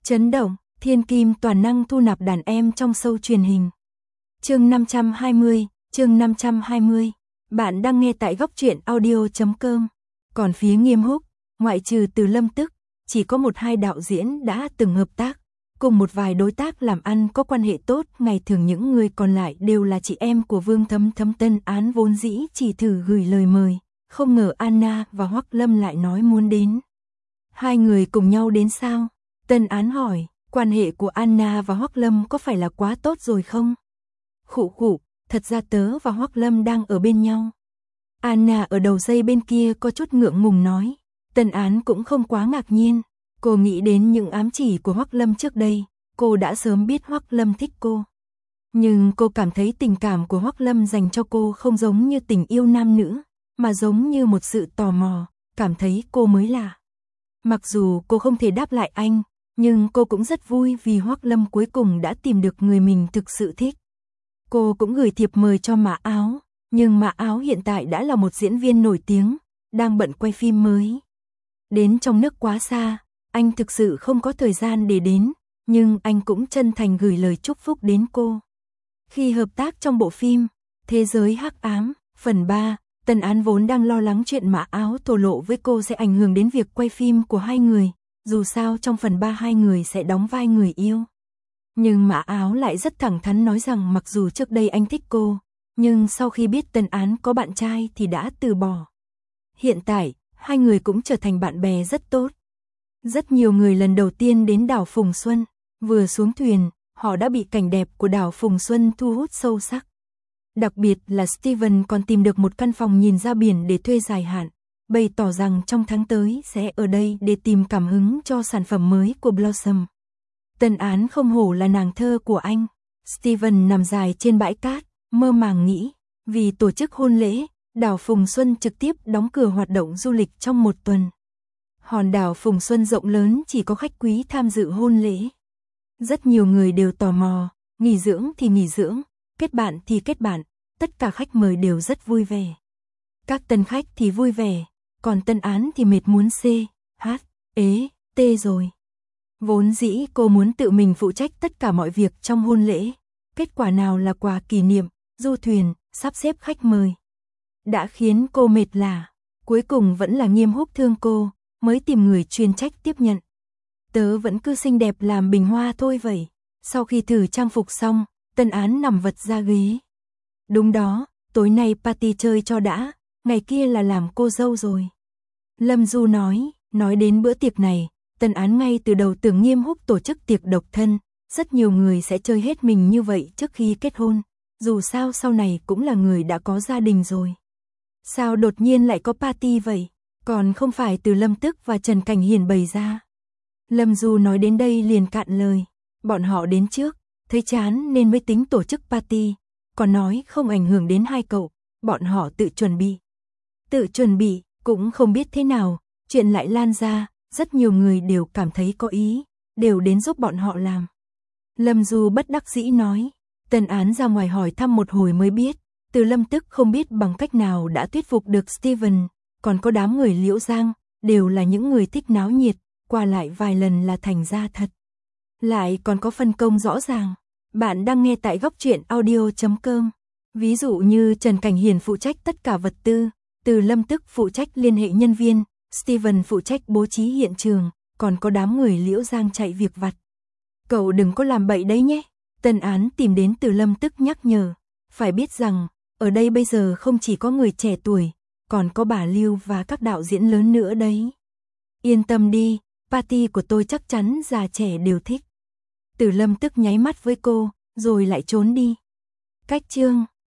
Chấn động, thiên kim toàn năng thu nạp đàn em trong show truyền hình. Chương 520. Bạn đang nghe tại góc truyện audio.com. Còn phía Nghiêm Húc, ngoại trừ Từ Lâm Tức, chỉ có 1-2 đạo diễn đã từng hợp tác, cùng một vài đối tác làm ăn có quan hệ tốt, ngày thường những người còn lại đều là chị em của Vương Thấm Thấm. Tân Án vốn dĩ chỉ thử gửi lời mời, không ngờ Anna và Hoắc Lâm lại nói muốn đến. Hai người cùng nhau đến sao? Tân Án hỏi, quan hệ của Anna và Hoắc Lâm có phải là quá tốt rồi không? Khụ khụ, thật ra tớ và Hoắc Lâm đang ở bên nhau. Anna ở đầu dây bên kia có chút ngượng ngùng nói. Tân Án cũng không quá ngạc nhiên, cô nghĩ đến những ám chỉ của Hoắc Lâm trước đây, cô đã sớm biết Hoắc Lâm thích cô. Nhưng cô cảm thấy tình cảm của Hoắc Lâm dành cho cô không giống như tình yêu nam nữ, mà giống như một sự tò mò, cảm thấy cô mới lạ. Mặc dù cô không thể đáp lại anh, nhưng cô cũng rất vui vì Hoắc Lâm cuối cùng đã tìm được người mình thực sự thích. Cô cũng gửi thiệp mời cho Mã Áo, nhưng Mã Áo hiện tại đã là một diễn viên nổi tiếng, đang bận quay phim mới. Đến trong nước quá xa, anh thực sự không có thời gian để đến, nhưng anh cũng chân thành gửi lời chúc phúc đến cô. Khi hợp tác trong bộ phim Thế giới hắc ám, phần 3, Tân Án vốn đang lo lắng chuyện Mã Áo thổ lộ với cô sẽ ảnh hưởng đến việc quay phim của hai người, dù sao trong phần 3 hai người sẽ đóng vai người yêu. Nhưng Mã Áo lại rất thẳng thắn nói rằng mặc dù trước đây anh thích cô, nhưng sau khi biết Tân Án có bạn trai thì đã từ bỏ. Hiện tại, hai người cũng trở thành bạn bè rất tốt. Rất nhiều người lần đầu tiên đến đảo Phùng Xuân, vừa xuống thuyền, họ đã bị cảnh đẹp của đảo Phùng Xuân thu hút sâu sắc. Đặc biệt là Steven còn tìm được một căn phòng nhìn ra biển để thuê dài hạn, bày tỏ rằng trong tháng tới sẽ ở đây để tìm cảm hứng cho sản phẩm mới của Blossom. Tân Án không hổ là nàng thơ của anh. Steven nằm dài trên bãi cát, mơ màng nghĩ, vì tổ chức hôn lễ, đảo Phùng Xuân trực tiếp đóng cửa hoạt động du lịch trong 1 tuần. Hòn đảo Phùng Xuân rộng lớn chỉ có khách quý tham dự hôn lễ. Rất nhiều người đều tò mò, nghỉ dưỡng thì nghỉ dưỡng, kết bạn thì kết bạn, tất cả khách mời đều rất vui vẻ. Các tân khách thì vui vẻ, còn Tân Án thì mệt muốn t rồi. Vốn dĩ cô muốn tự mình phụ trách tất cả mọi việc trong hôn lễ, kết quả nào là quà kỷ niệm, du thuyền, sắp xếp khách mời. Đã khiến cô mệt lả, cuối cùng vẫn là Nghiêm Húc thương cô, mới tìm người chuyên trách tiếp nhận. Tớ vẫn cứ xinh đẹp làm bình hoa thôi vậy. Sau khi thử trang phục xong, Tân Án nằm vật ra ghế. Đúng đó, tối nay party chơi cho đã, ngày kia là làm cô dâu rồi. Lâm Du nói đến bữa tiệc này, Tân Án ngay từ đầu tưởng Nghiêm Húc tổ chức tiệc độc thân, rất nhiều người sẽ chơi hết mình như vậy trước khi kết hôn, dù sao sau này cũng là người đã có gia đình rồi. Sao đột nhiên lại có party vậy, còn không phải từ Lâm Tức và Trần Cảnh Hiền bày ra. Lâm Du nói đến đây liền cạn lời, bọn họ đến trước, thấy chán nên mới tính tổ chức party, còn nói không ảnh hưởng đến hai cậu, bọn họ tự chuẩn bị. Tự chuẩn bị, cũng không biết thế nào, chuyện lại lan ra, rất nhiều người đều cảm thấy có ý, đều đến giúp bọn họ làm. Lâm Du bất đắc dĩ nói, Tân Án ra ngoài hỏi thăm một hồi mới biết, Từ Lâm Tức không biết bằng cách nào đã thuyết phục được Steven, còn có đám người Liễu Giang, đều là những người thích náo nhiệt, qua lại vài lần là thành ra thật. Lại còn có phân công rõ ràng. Bạn đang nghe tại góc truyện audio.com. Ví dụ như Trần Cảnh Hiền phụ trách tất cả vật tư, Từ Lâm Tức phụ trách liên hệ nhân viên, Steven phụ trách bố trí hiện trường, còn có đám người Liễu Giang chạy việc vặt. Cậu đừng có làm bậy đấy nhé. Tân Án tìm đến Từ Lâm Tức nhắc nhở. Phải biết rằng, ở đây bây giờ không chỉ có người trẻ tuổi, còn có bà Lưu và các đạo diễn lớn nữa đấy. Yên tâm đi, party của tôi chắc chắn già trẻ đều thích. Từ Lâm Tức nháy mắt với cô, rồi lại trốn đi. Cách chương